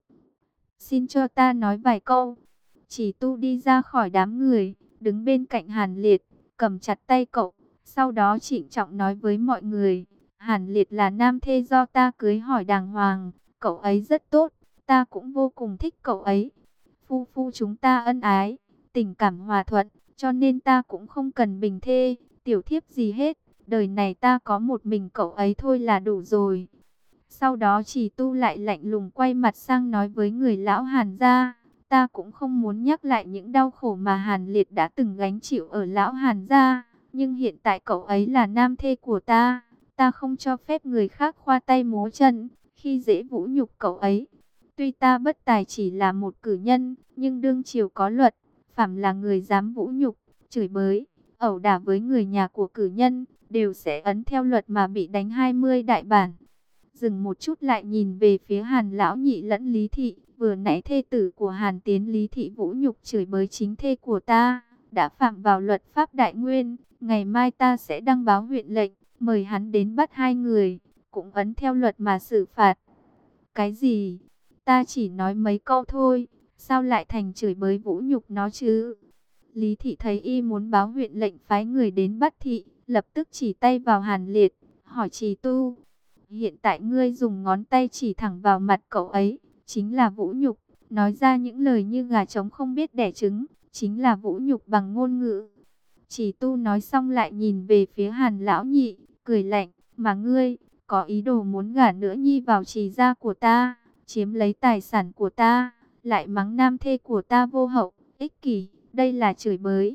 Xin cho ta nói vài câu. Chỉ tu đi ra khỏi đám người, đứng bên cạnh Hàn Liệt, cầm chặt tay cậu. Sau đó trịnh trọng nói với mọi người. Hàn Liệt là nam thê do ta cưới hỏi đàng hoàng. Cậu ấy rất tốt, ta cũng vô cùng thích cậu ấy. Phu phu chúng ta ân ái, tình cảm hòa thuận, cho nên ta cũng không cần bình thê, tiểu thiếp gì hết. Đời này ta có một mình cậu ấy thôi là đủ rồi. Sau đó Chỉ Tu lại lạnh lùng quay mặt sang nói với người lão Hàn gia. Ta cũng không muốn nhắc lại những đau khổ mà Hàn Liệt đã từng gánh chịu ở lão Hàn gia. Nhưng hiện tại cậu ấy là nam thê của ta. Ta không cho phép người khác khoa tay múa chân, khi dễ vũ nhục cậu ấy. Tuy ta bất tài chỉ là một cử nhân, nhưng đương triều có luật. Phàm là người dám vũ nhục, chửi bới, ẩu đả với người nhà của cử nhân, đều sẽ ấn theo luật mà bị đánh 20 đại bản. Dừng một chút lại nhìn về phía Hàn lão nhị lẫn Lý thị. Vừa nãy thê tử của Hàn Tiến Lý thị vũ nhục chửi bới chính thê của ta, đã phạm vào luật pháp Đại Nguyên. Ngày mai ta sẽ đăng báo huyện lệnh, mời hắn đến bắt hai người, cũng ấn theo luật mà xử phạt. Cái gì? Ta chỉ nói mấy câu thôi, sao lại thành chửi bới vũ nhục nó chứ? Lý thị thấy y muốn báo huyện lệnh phái người đến bắt thị, lập tức chỉ tay vào Hàn Liệt, hỏi Trì Tu. Hiện tại ngươi dùng ngón tay chỉ thẳng vào mặt cậu ấy, chính là vũ nhục. Nói ra những lời như gà trống không biết đẻ trứng, chính là vũ nhục bằng ngôn ngữ. Chỉ tu nói xong lại nhìn về phía Hàn lão nhị, cười lạnh, mà ngươi, có ý đồ muốn gả nữ nhi vào Trì gia của ta, chiếm lấy tài sản của ta, lại mắng nam thê của ta vô hậu, ích kỷ, đây là chửi bới.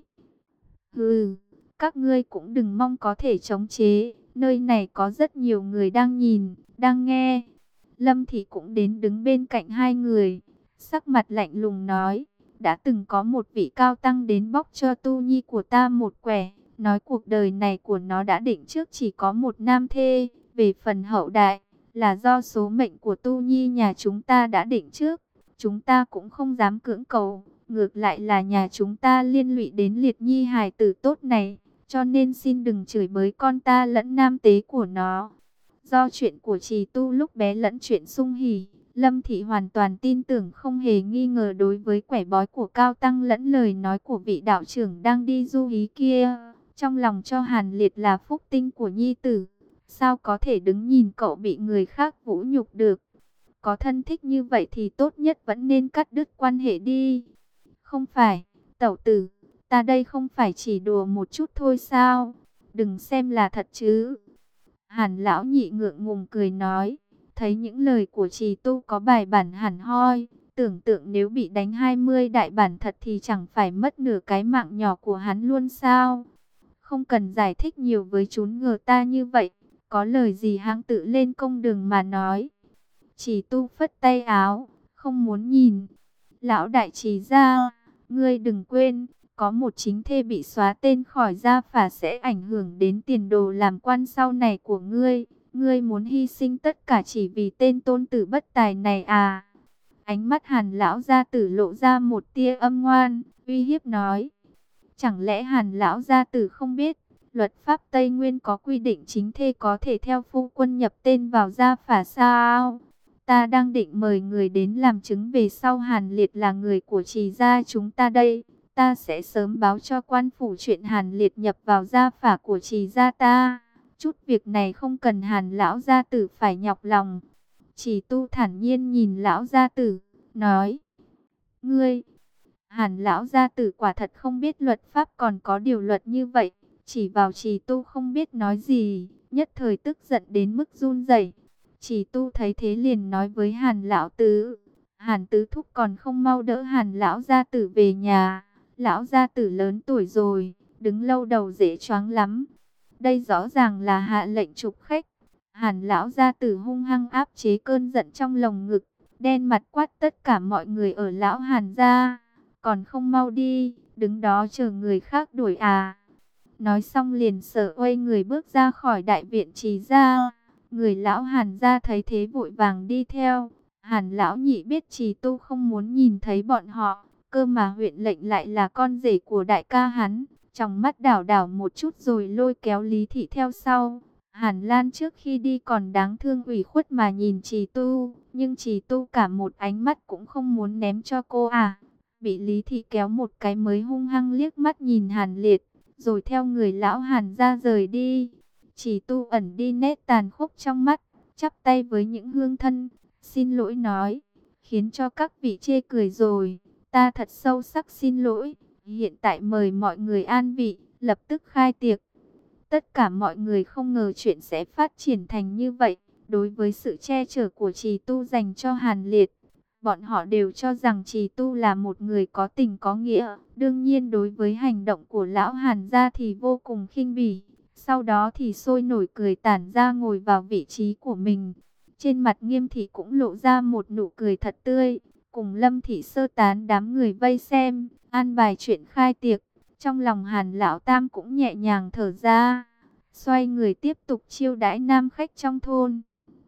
Hừ, các ngươi cũng đừng mong có thể chống chế, nơi này có rất nhiều người đang nhìn, đang nghe. Lâm Thị cũng đến đứng bên cạnh hai người, sắc mặt lạnh lùng nói, đã từng có một vị cao tăng đến bóc cho tu nhi của ta một quẻ, nói cuộc đời này của nó đã định trước chỉ có một nam thê, về phần hậu đại, là do số mệnh của tu nhi nhà chúng ta đã định trước, chúng ta cũng không dám cưỡng cầu, ngược lại là nhà chúng ta liên lụy đến liệt nhi hài tử tốt này, cho nên xin đừng chửi bới con ta lẫn nam tế của nó. Do chuyện của Trì Tu lúc bé lẫn chuyện Sung Hỉ, Lâm Thị hoàn toàn tin tưởng không hề nghi ngờ đối với quẻ bói của Cao Tăng lẫn lời nói của vị đạo trưởng đang đi du hí kia. Trong lòng cho Hàn Liệt là phúc tinh của nhi tử, sao có thể đứng nhìn cậu bị người khác vũ nhục được. Có thân thích như vậy thì tốt nhất vẫn nên cắt đứt quan hệ đi. Không phải, tẩu tử, ta đây không phải chỉ đùa một chút thôi sao? Đừng xem là thật chứ. Hàn lão nhị ngượng ngùng cười nói, thấy những lời của Trì Tu có bài bản hẳn hoi, tưởng tượng nếu bị đánh 20 đại bản thật thì chẳng phải mất nửa cái mạng nhỏ của hắn luôn sao? Không cần giải thích nhiều với chúng ngờ ta như vậy, có lời gì hãng tự lên công đường mà nói. Trì Tu phất tay áo, không muốn nhìn. Lão đại Trì gia, ngươi đừng quên, có một chính thê bị xóa tên khỏi gia phả sẽ ảnh hưởng đến tiền đồ làm quan sau này của ngươi. Ngươi muốn hy sinh tất cả chỉ vì tên tôn tử bất tài này à? Ánh mắt Hàn lão gia tử lộ ra một tia âm ngoan, uy hiếp nói. Chẳng lẽ Hàn lão gia tử không biết, luật pháp Tây Nguyên có quy định chính thê có thể theo phu quân nhập tên vào gia phả sao? Ta đang định mời người đến làm chứng về sau Hàn Liệt là người của Trì gia chúng ta đây. Ta sẽ sớm báo cho quan phủ chuyện Hàn Liệt nhập vào gia phả của Trì gia ta. Chút việc này không cần Hàn lão gia tử phải nhọc lòng. Trì Tu thản nhiên nhìn lão gia tử, nói. Ngươi, Hàn lão gia tử quả thật không biết luật pháp còn có điều luật như vậy. Chỉ vào Trì Tu không biết nói gì, nhất thời tức giận đến mức run rẩy. Trì Tu thấy thế liền nói với Hàn lão tứ. Hàn tứ thúc còn không mau đỡ Hàn lão gia tử về nhà. Lão gia tử lớn tuổi rồi, đứng lâu đầu dễ choáng lắm. Đây rõ ràng là hạ lệnh trục khách. Hàn lão gia tử hung hăng áp chế cơn giận trong lồng ngực, đen mặt quát tất cả mọi người ở lão Hàn gia. Còn không mau đi, đứng đó chờ người khác đuổi à. Nói xong liền sợ uây người bước ra khỏi đại viện Trì gia. Người lão Hàn gia thấy thế vội vàng đi theo. Hàn lão nhị biết Trì Tu không muốn nhìn thấy bọn họ, cơ mà huyện lệnh lại là con rể của đại ca hắn, trong mắt đảo đảo một chút rồi lôi kéo Lý Thị theo sau. Hàn Lan trước khi đi còn đáng thương ủy khuất mà nhìn Trì Tu, nhưng Trì Tu cả một ánh mắt cũng không muốn ném cho cô à. Bị Lý Thị kéo một cái mới hung hăng liếc mắt nhìn Hàn Liệt, rồi theo người lão Hàn ra rời đi. Trì Tu ẩn đi nét tàn khốc trong mắt, chắp tay với những hương thân, xin lỗi nói, khiến cho các vị chê cười rồi. Ta thật sâu sắc xin lỗi, hiện tại mời mọi người an vị, lập tức khai tiệc. Tất cả mọi người không ngờ chuyện sẽ phát triển thành như vậy. Đối với sự che chở của Trì Tu dành cho Hàn Liệt, bọn họ đều cho rằng Trì Tu là một người có tình có nghĩa. Đương nhiên đối với hành động của lão Hàn gia thì vô cùng khinh bỉ. Sau đó thì sôi nổi cười tản ra ngồi vào vị trí của mình. Trên mặt Nghiêm Thị cũng lộ ra một nụ cười thật tươi. Cùng Lâm Thị sơ tán đám người vây xem, an bài chuyện khai tiệc. Trong lòng Hàn lão tam cũng nhẹ nhàng thở ra, xoay người tiếp tục chiêu đãi nam khách trong thôn.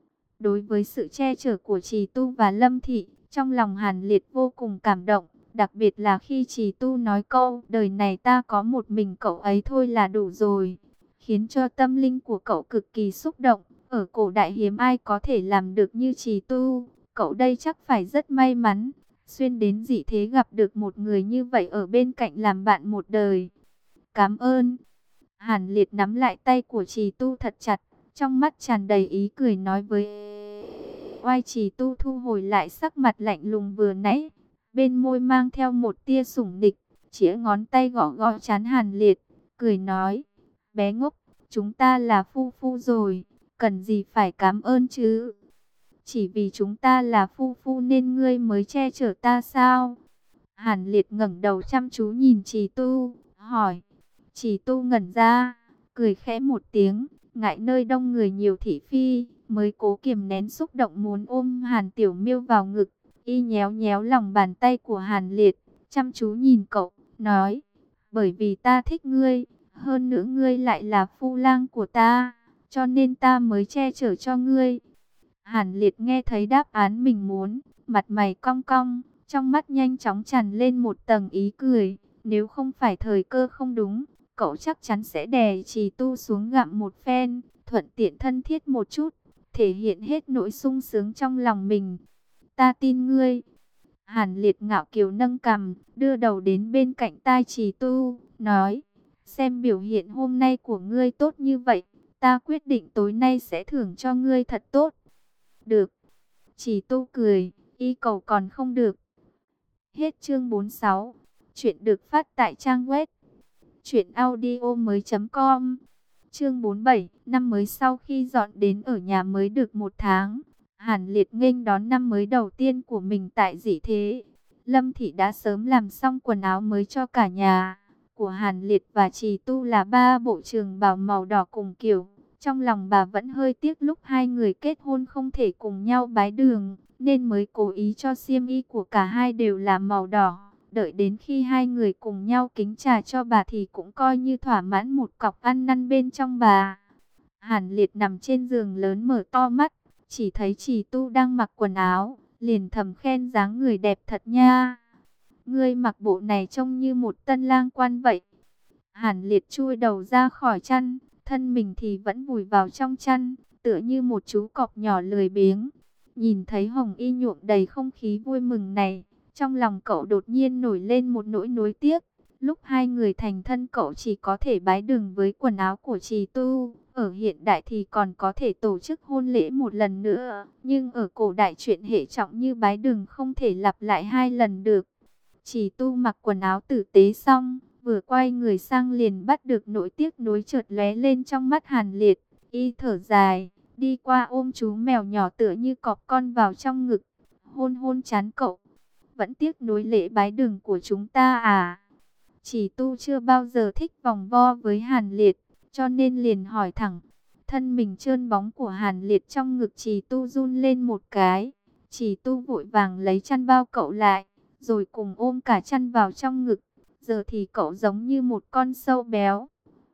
Đối với sự che chở của Trì Tu và Lâm Thị, trong lòng Hàn Liệt vô cùng cảm động. Đặc biệt là khi Trì Tu nói câu, đời này ta có một mình cậu ấy thôi là đủ rồi, khiến cho tâm linh của cậu cực kỳ xúc động. Ở cổ đại hiếm ai có thể làm được như Trì Tu, cậu đây chắc phải rất may mắn. Xuyên đến dị thế gặp được một người như vậy ở bên cạnh làm bạn một đời. Cảm ơn. Hàn Liệt nắm lại tay của Trì Tu thật chặt, trong mắt tràn đầy ý cười nói với Oai Trì Tu, thu hồi lại sắc mặt lạnh lùng vừa nãy, bên môi mang theo một tia sủng nịch, chĩa ngón tay gõ gõ trán Hàn Liệt, cười nói, bé ngốc, chúng ta là phu phu rồi, cần gì phải cảm ơn chứ? Chỉ vì chúng ta là phu phu nên ngươi mới che chở ta sao? Hàn Liệt ngẩng đầu chăm chú nhìn Trì Tu, hỏi. Trì Tu ngẩn ra, cười khẽ một tiếng, ngại nơi đông người nhiều thị phi, mới cố kiềm nén xúc động muốn ôm Hàn Tiểu Miêu vào ngực. Y nhéo nhéo lòng bàn tay của Hàn Liệt, chăm chú nhìn cậu, nói, bởi vì ta thích ngươi, hơn nữa ngươi lại là phu lang của ta, cho nên ta mới che chở cho ngươi. Hàn Liệt nghe thấy đáp án mình muốn, mặt mày cong cong, trong mắt nhanh chóng tràn lên một tầng ý cười. Nếu không phải thời cơ không đúng, cậu chắc chắn sẽ đè Trì Tu xuống gặm một phen, thuận tiện thân thiết một chút, thể hiện hết nỗi sung sướng trong lòng mình. Ta tin ngươi. Hàn Liệt ngạo kiều nâng cằm, đưa đầu đến bên cạnh tai Trì Tu, nói, xem biểu hiện hôm nay của ngươi tốt như vậy, ta quyết định tối nay sẽ thưởng cho ngươi thật tốt. Được. Trì Tu cười, y cầu còn không được. Hết chương 46. Chuyện được phát tại trang web truyệnaudiomoi.com. Chương 47, năm mới sau khi dọn đến ở nhà mới được 1 tháng, Hàn Liệt nghênh đón năm mới đầu tiên của mình tại Dĩ Thế. Lâm Thị đã sớm làm xong quần áo mới cho cả nhà. Của Hàn Liệt và Trì Tu là 3 bộ trường bào màu đỏ cùng kiểu. Trong lòng bà vẫn hơi tiếc lúc hai người kết hôn không thể cùng nhau bái đường, nên mới cố ý cho xiêm y của cả hai đều là màu đỏ. Đợi đến khi hai người cùng nhau kính trà cho bà thì cũng coi như thỏa mãn một cọc ăn năn bên trong bà. Hàn Liệt nằm trên giường lớn mở to mắt, chỉ thấy Trì Tu đang mặc quần áo, liền thầm khen dáng người đẹp thật nha. Ngươi mặc bộ này trông như một tân lang quan vậy. Hàn Liệt chui đầu ra khỏi chăn, thân mình thì vẫn vùi vào trong chăn, tựa như một chú cọp nhỏ lười biếng. Nhìn thấy Hồng Y nhuộm đầy không khí vui mừng này, trong lòng cậu đột nhiên nổi lên một nỗi nuối tiếc. Lúc hai người thành thân cậu chỉ có thể bái đường với quần áo của Trì Tu. Ở hiện đại thì còn có thể tổ chức hôn lễ một lần nữa. Nhưng ở cổ đại chuyện hệ trọng như bái đường không thể lặp lại 2 lần được. Trì Tu mặc quần áo tử tế xong, vừa quay người sang liền bắt được nỗi tiếc nuối chợt lóe lên trong mắt Hàn Liệt. Y thở dài, đi qua ôm chú mèo nhỏ tựa như cọp con vào trong ngực, hôn hôn trán cậu. Vẫn tiếc nuối lễ bái đường của chúng ta à? Trì Tu chưa bao giờ thích vòng vo với Hàn Liệt, cho nên liền hỏi thẳng. Thân mình trơn bóng của Hàn Liệt trong ngực Trì Tu run lên một cái. Trì Tu vội vàng lấy chăn bao cậu lại, rồi cùng ôm cả chăn vào trong ngực. Giờ thì cậu giống như một con sâu béo,